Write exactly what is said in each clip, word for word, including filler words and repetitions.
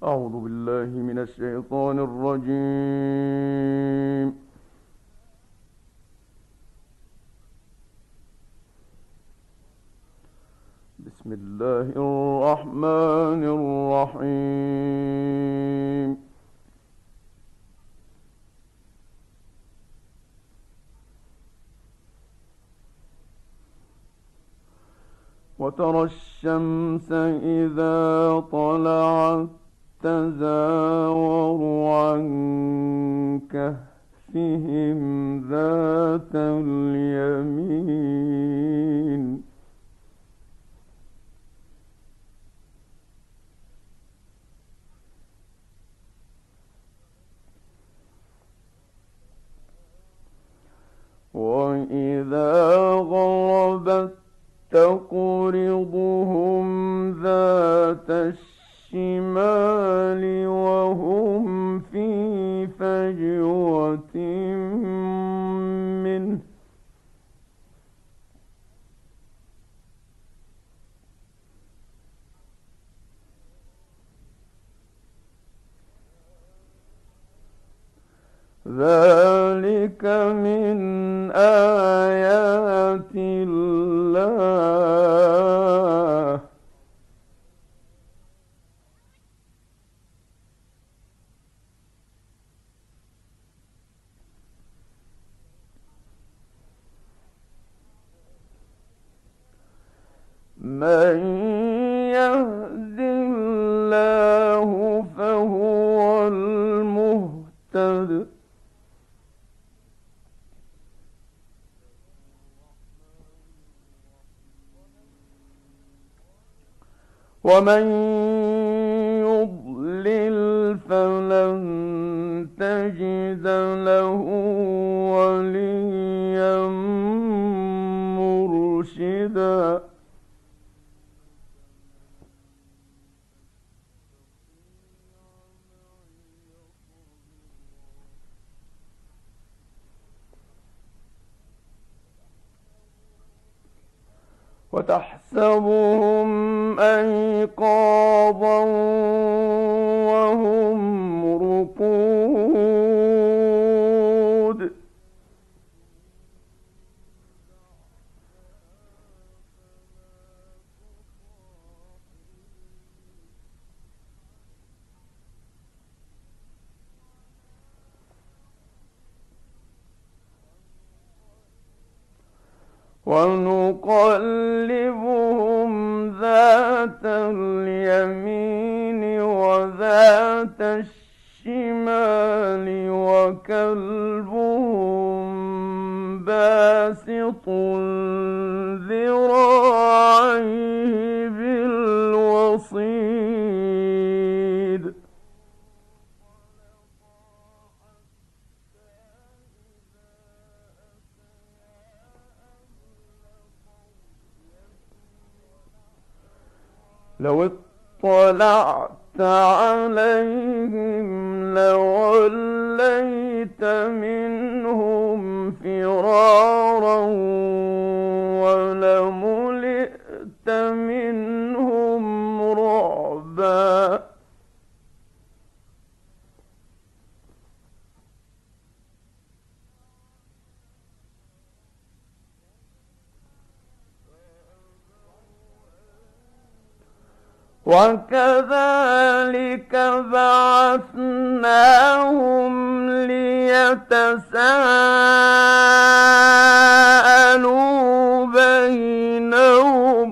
أعوذ بالله من الشيطان الرجيم. بسم الله الرحمن الرحيم. وترى الشمس إذا طلعت تزاور عن كهفهم ذات اليمين وإذا غربت تقرضهم ذات الشمال وهم في فجوة منه ذلك من آيات الله من يهد الله فهو المهتد ومن يضلل فلن تجد له وليا مرشدا وتحسبهم أيقاظا وهم رقود ونقلبهم ذات اليمين وذات الشمال وكلبهم باسط ذراعيه بالوصيد لو اطلعت عليهم لوليت منهم فرارا ولملئت منهم رعبا وكذلك بعثناهم ليتساءلوا بينهم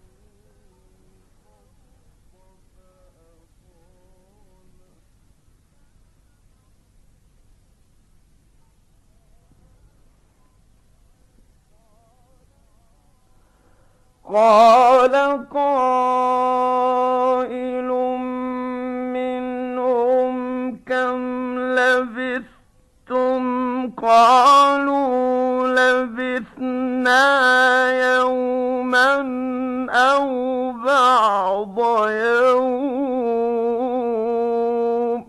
قال قائل منهم كم لبثتم قالوا لبثنا يوما أو بعض يوم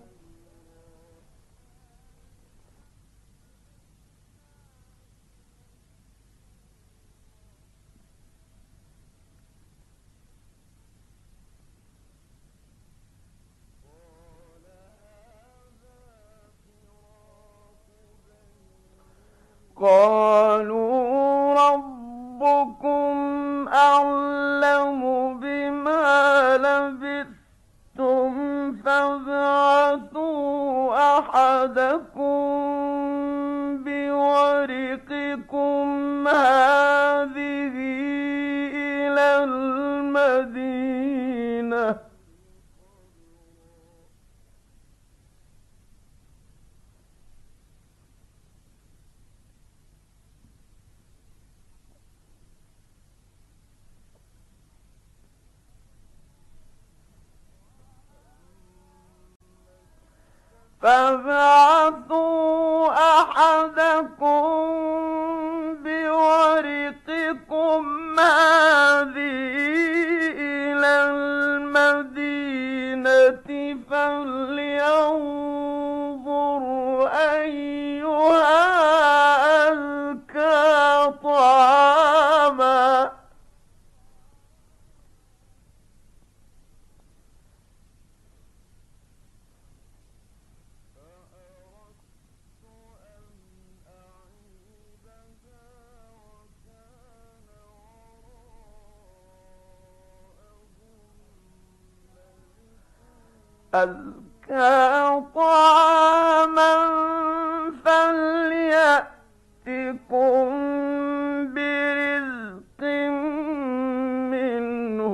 قالوا ربكم أعلم بما لبثتم فابعثوا أحدكم بورقكم هذه إلى المدينة فابعثوا أحدكم بورقكم هذه إلى المدينة فلينظر أيها أزكى طعاما أزكى طعاما فليأتكم برزق منه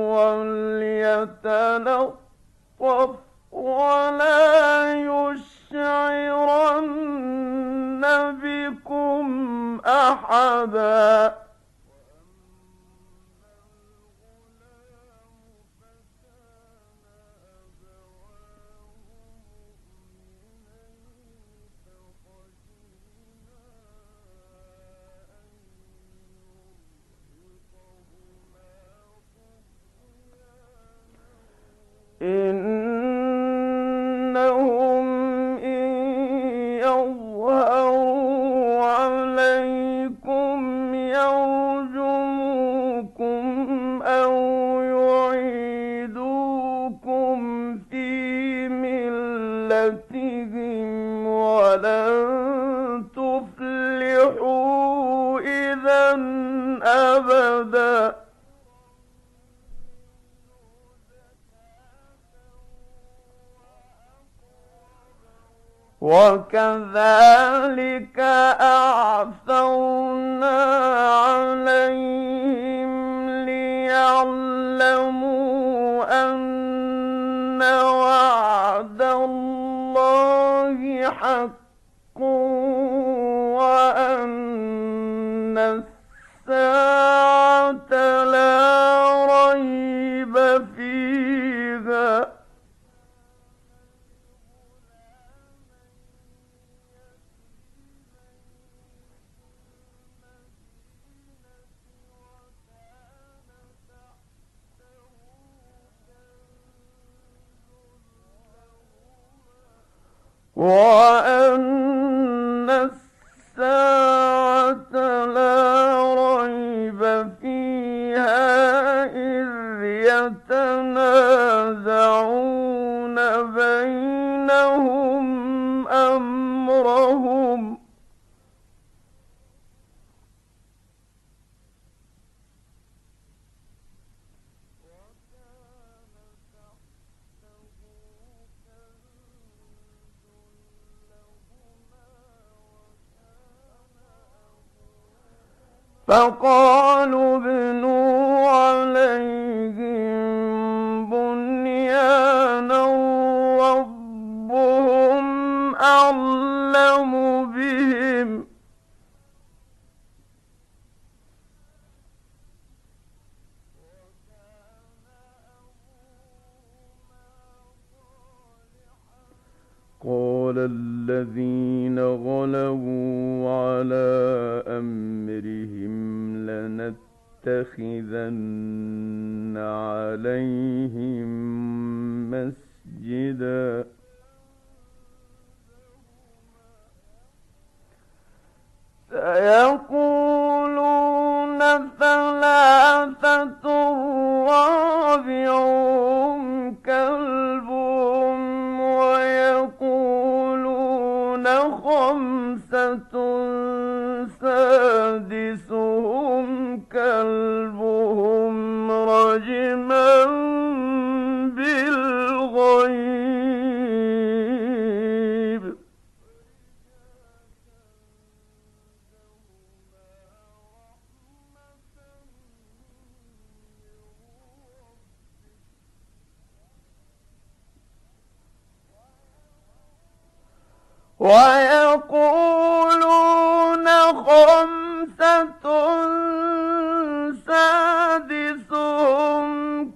وليتلطف ولا يشعرن بكم أحدا إنهم إن يظهروا عليكم يرجموكم أو يعيدوكم في ملتهم ولن تفلحوا إذا أبدا وكذلك أعثرنا عليهم ليعلموا أن وعد الله حق وأن الساعة لا ريب فيها وأن الساعة لا ريب فيها إذ يتنازعون بينهم أمرهم فقالوا ابنوا عليهم بنيانا ربهم أعلم بهم قال الذين غلبوا على أمرهم لنتخذن عليهم مسجدا سيقولون ثلاثة رابعهم كلبهم ويقولون خمسة ويقولون خمسة سادسهم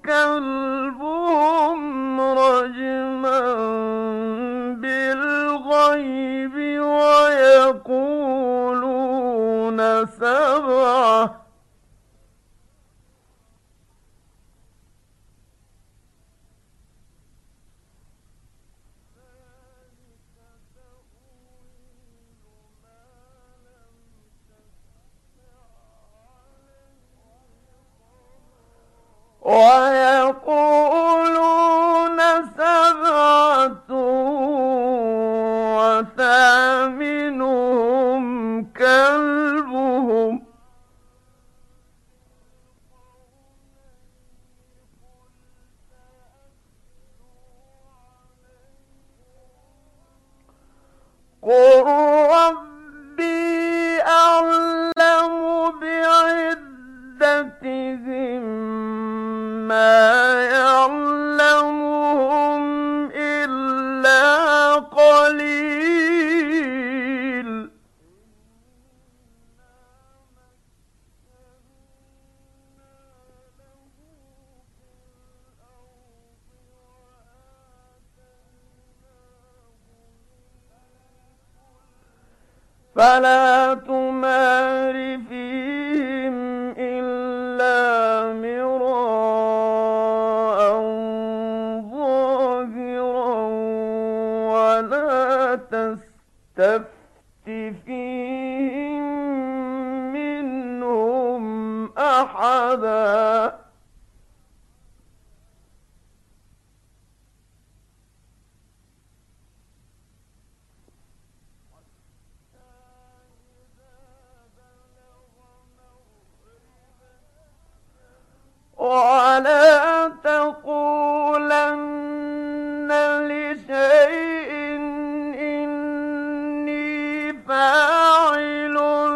كلبهم رجما بالغيب ويقولون سبعة ويقولون سبعة وثامنهم كلبهم قل ربي أعلم بعدتهم ما يعلمهم إلا قليل فلا تمار فيهم إلا مراء ظاهرا ولا تستفت فيهم منهم أحدا ولا تقولن لشيء إني فاعل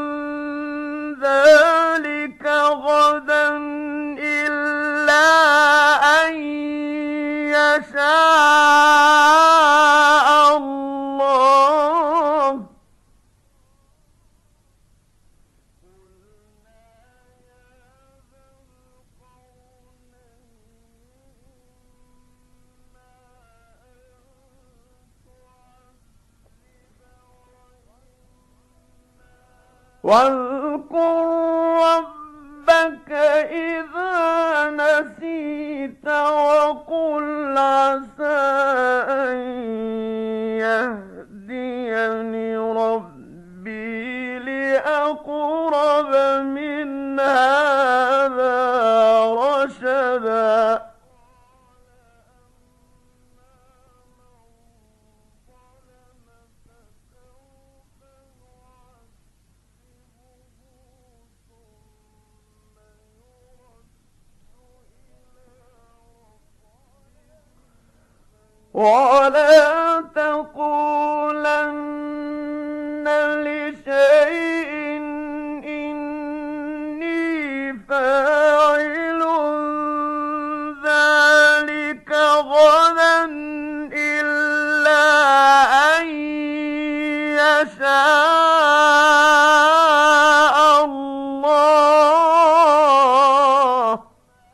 ذلك غدا إلا أن يشاء الله واذكر ربك إذا نسيت وقل عسى أن يهديني ربي لأقرب من هذا رشدا ولا تقولن لشيء إني فاعل ذلك غدا إلا أن يشاء الله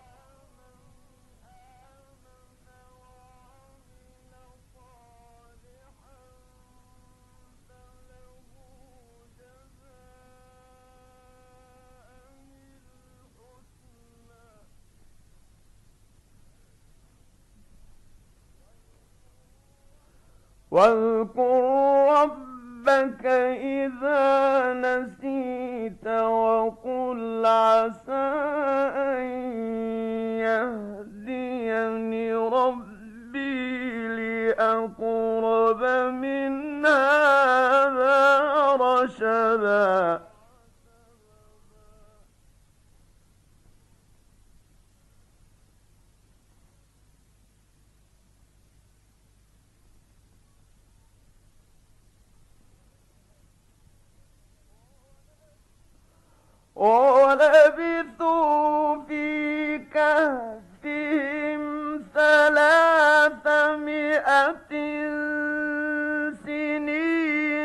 واذكر ربك إذا نسيت وقل عسى أن يهديني ربي لأقرب من هذا رشدا ولبثوا في كهفهم ثلاثمائة سنين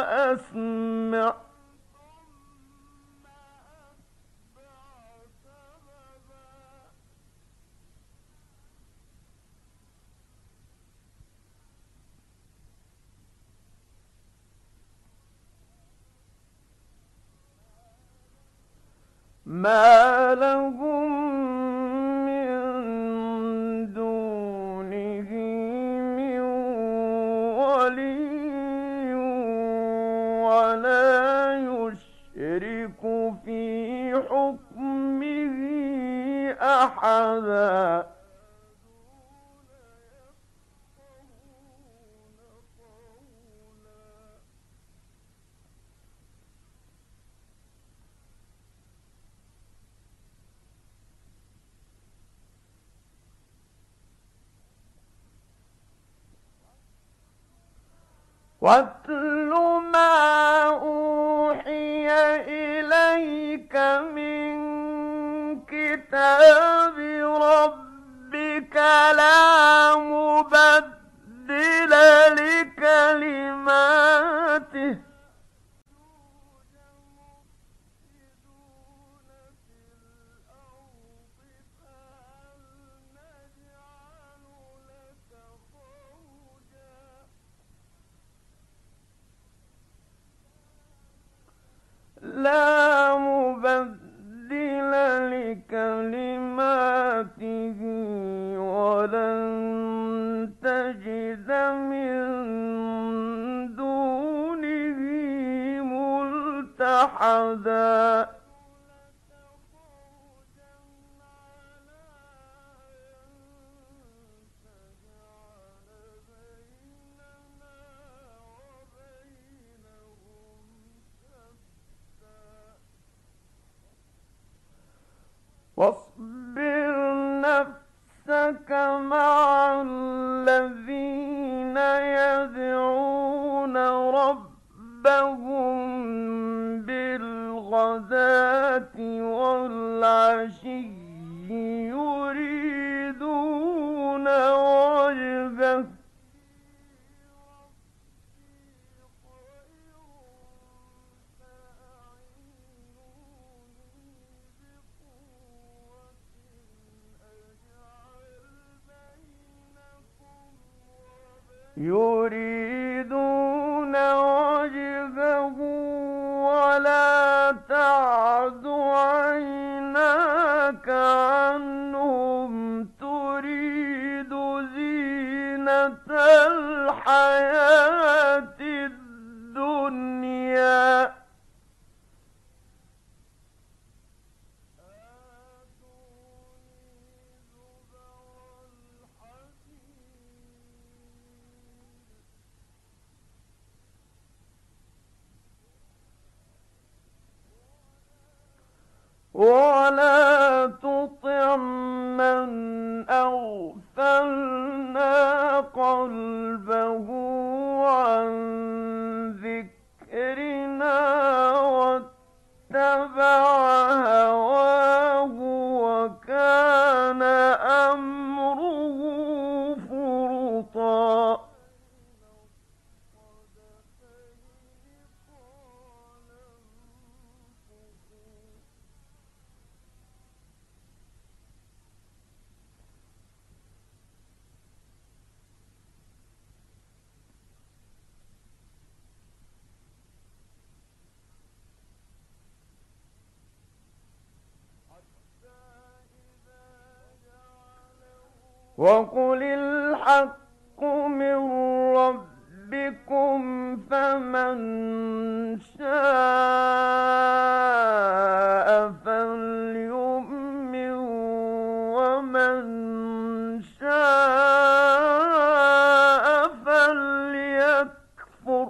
أسمع ما لهم من دونه من ولي ولا يشرك في حكمه أحدا واتل ما أوحي إليك من كتاب ربك لا مبدل لكلماته لا مبدل لكلماته ولن تجد من دونه ملتحدا واصبر نفسك مع الذين يدعون ربهم بالغداة والعشي يريدون وجهه يريدون وجهه ولا تعد عيناك عنهم تريد زينة الحياة الدنيا ولا تطع من أغفلنا قلبه عن ذكرنا واتبع هواه وكان أمره فرطا وقل الحق من ربكم فمن شاء فليؤمن ومن شاء فليكفر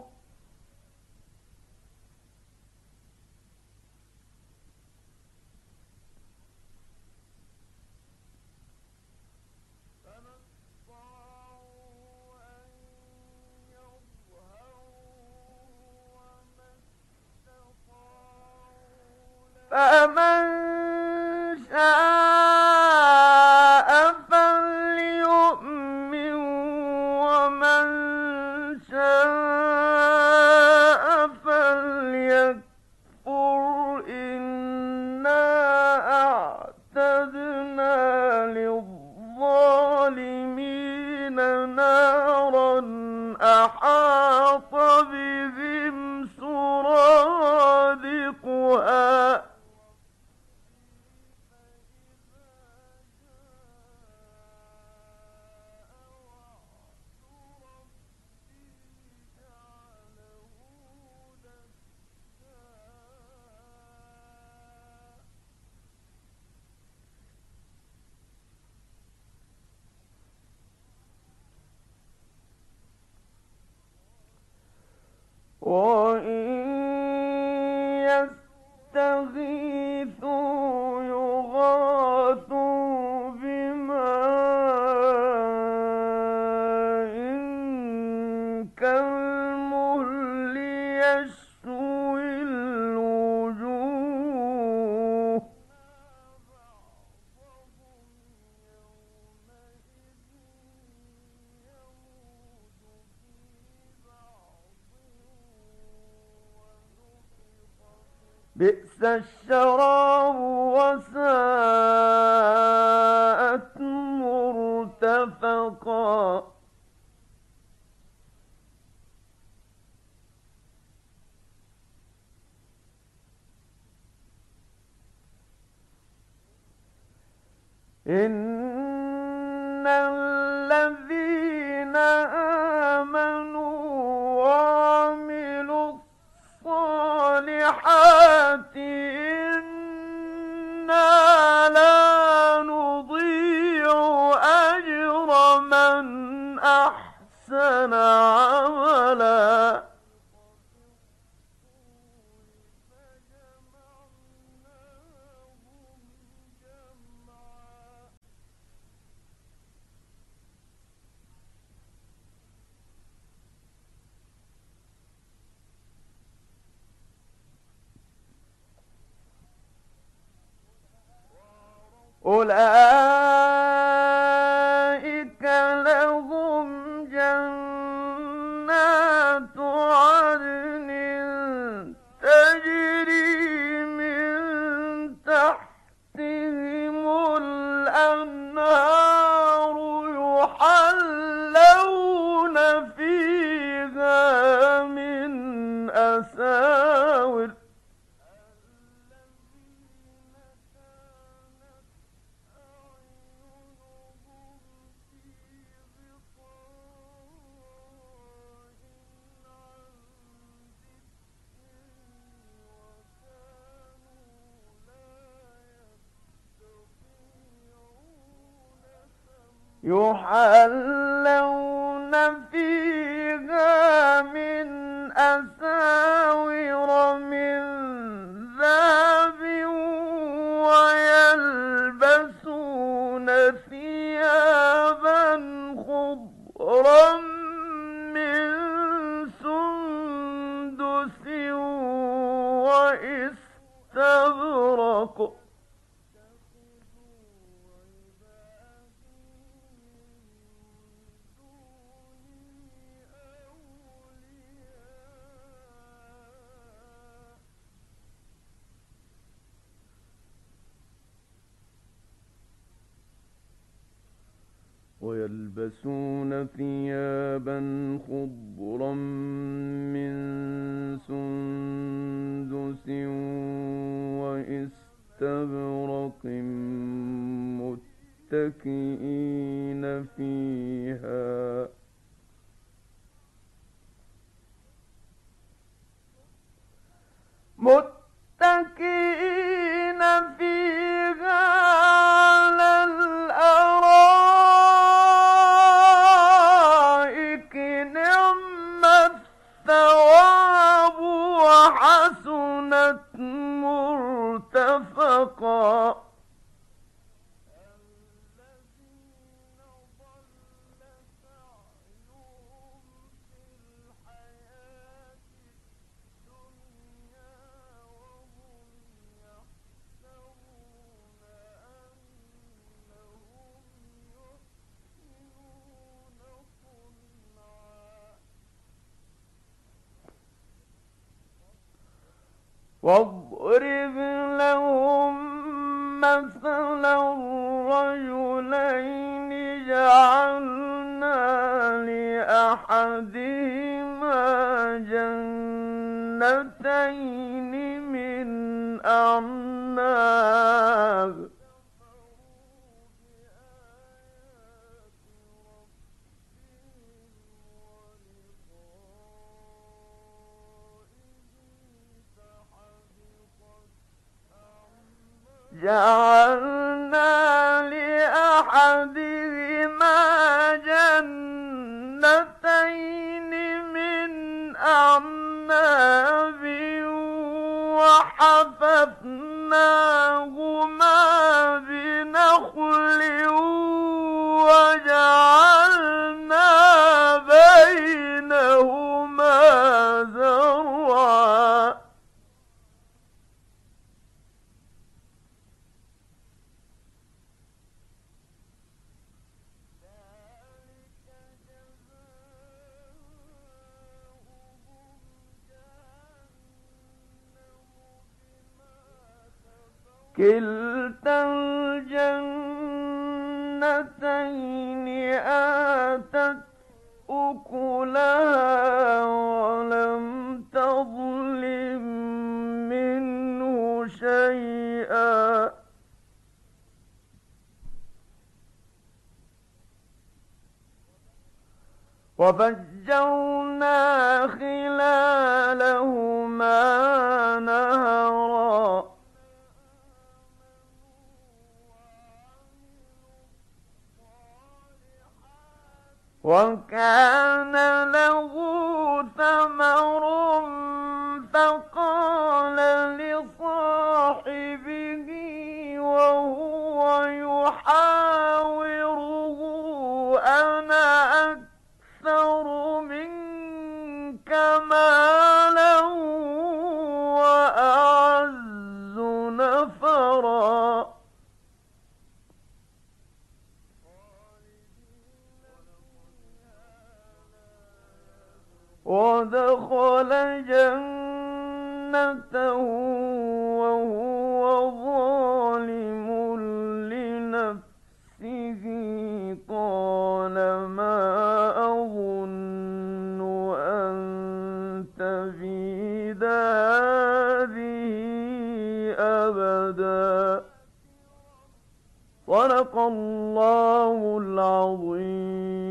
أحاط بهم سرادقها وإن يستغيثوا يغاثوا بماء كالمهل يشوي الوجوه بئس الشراب وساءت مرتفقا إن الذين آمنوا وعملوا الصالحات إنا لا نضيع أجر من أحسن عملا أولئك لهم جنات عدن تجري من تحتهم الأنهار يحلون فيها من أساور يحلون فيها من أساور من ذهب ويلبسون ثيابا خضرا من سندس وإستبرق ويلبسون ثيابا خضرا من سندس وإستبرق متكئين فيها متكئين فيها على الأرائك نعم الثواب وحسنت مرتفقا واضرب لهم مثلا رجلين جعلنا لأحدهما جنتين من أعناب جعلنا لأحدهما جنتين من أعناب وحففناهما بنخل وجعلنا بينهما زرعا كلتا الجنتين آتت أكلها ولم تظلم منه شيئا وفجرنا خلالهما نهرا وكان له ثمر فقال لصاحبه وهو يحاوره أنا أكثر منك مالا وأعز نفرا ودخل جنته وهو ظالم لنفسه قال ما أظن أن تبيد هذه أبدا صدق الله العظيم.